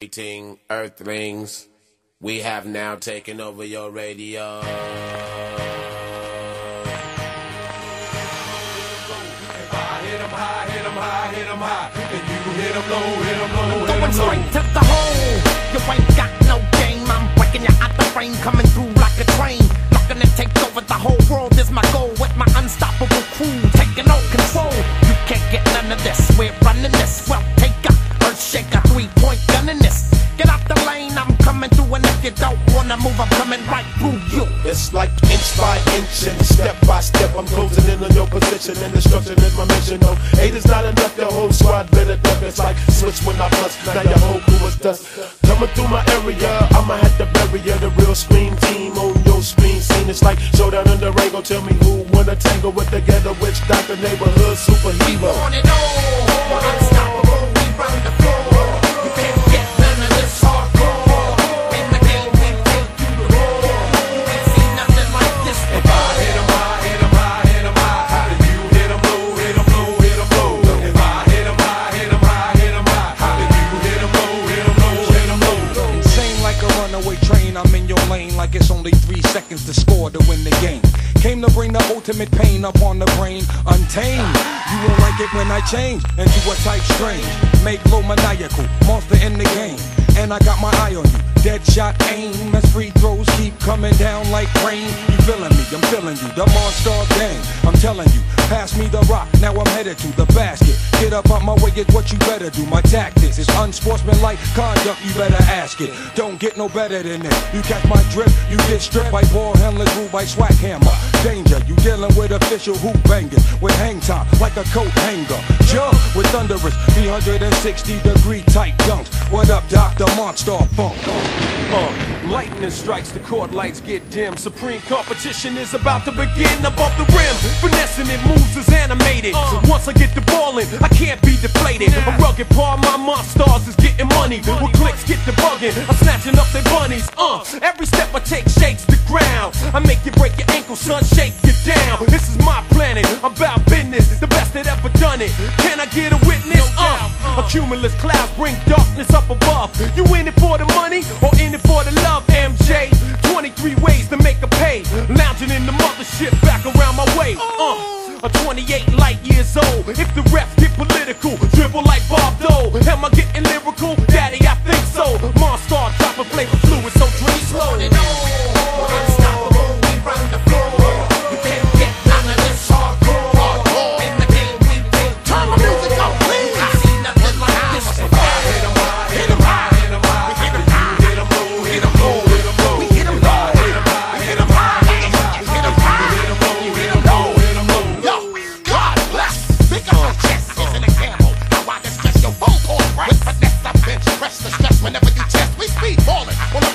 Greeting Earthlings, we have now taken over your radio. If I hit 'em high, hit 'em high, hit 'em high, and you hit 'em low, hit 'em low, hit 'em low. Going straight to the hole, you ain't got no game. I'm breaking you out the frame, coming through like a train. Looking to take over the whole world is my goal. With my unstoppable crew, taking all control. You can't get none of this, we're running this. Well, take a earth shaker, 3-point gun in this. Get out the lane, I'm coming through, and if you don't wanna move, I'm coming right through you. It's like inch by inch and step by step, I'm closing in on your position, and destruction is my mission. No, 8 is not enough, the whole squad better duck. It's like switch when I bust, now your whole crew is dust. Coming through my area, I'ma have to bury ya. The real scream team on your screen scene. It's like showdown in the Rango. Tell me who wanna tangle with the ghetto witch doctor, neighborhood superhero. On and on, unstoppable, we run the floor. You can't get none of this hardcore. In the game, we take you to war. You ain't seen nothing like this If I hit 'em high, hit 'em high, hit 'em high, and you hit 'em low, hit 'em low, hit 'em low. If I hit 'em high, hit 'em high, hit 'em high, and you hit 'em low, hit 'em low, hit 'em low. Insane like a runaway train, I'm in your lane like it's only 3 seconds to score to win the game. Came to bring the ultimate pain up on the brain, untamed. You won't like it when I change into a type strange. Make low maniacal, monster in the game. And I got my eye on you, dead shot aim. As free throws keep coming down like rain. You feeling me, I'm feeling you, the monster gang. I'm telling you, pass me the rock, now I'm headed to the basket. Get up out my way is what you better do. My tactics is unsportsmanlike conduct, you better ask it. Don't get no better than this. You catch my drift, you get stripped by ball handlers, ruled by swag hammer. Danger, you dealing with official hoop bangers with hang time like a coat hanger. Jump with thunderous 360-degree tight dunks. What up, Dr. Monster Funk? Lightning strikes, the court lights get dim. Supreme competition is about to begin. Above the rim, finessing it, moves is animated. Once I get the ball in, I can't be deflated. A rugged part of my monsters is getting money. With clicks get the bugging, I'm snatching up their bunnies. Every step I take shakes the ground. I make you break your ankle, son, shake you down. This is my planet, I'm about business, the best that ever done it. Can I get a witness? A cumulus clouds bring darkness up above. You in it for the money or in it for the love, MJ? 23 ways to make a pay. Lounging in the mothership back around my way. A 28 light years old. If the refs get political, dribble like Bob Dole. Am I getting lyrical? Daddy, I think so. Monster dropping flavor fluid, so drink slow. Unstoppable, we run the floor. You can't get none of this hardcore. In the game, we take turn the music up, please. I see nothing like this. If I hit 'em high, hit 'em high, hit 'em high, hit 'em high, hit 'em low, hit 'em low, hit 'em low. We hit 'em low, Hit 'em high, hit 'em high, hit 'em high, hit 'em high, hit 'em low, hit 'em low, hit 'em low. Yo, God bless. Think of my chest isn't a camel. Now I can stress your vocal cords right. With finesse, I bench, press the stress whenever you test. We speed ballin' on the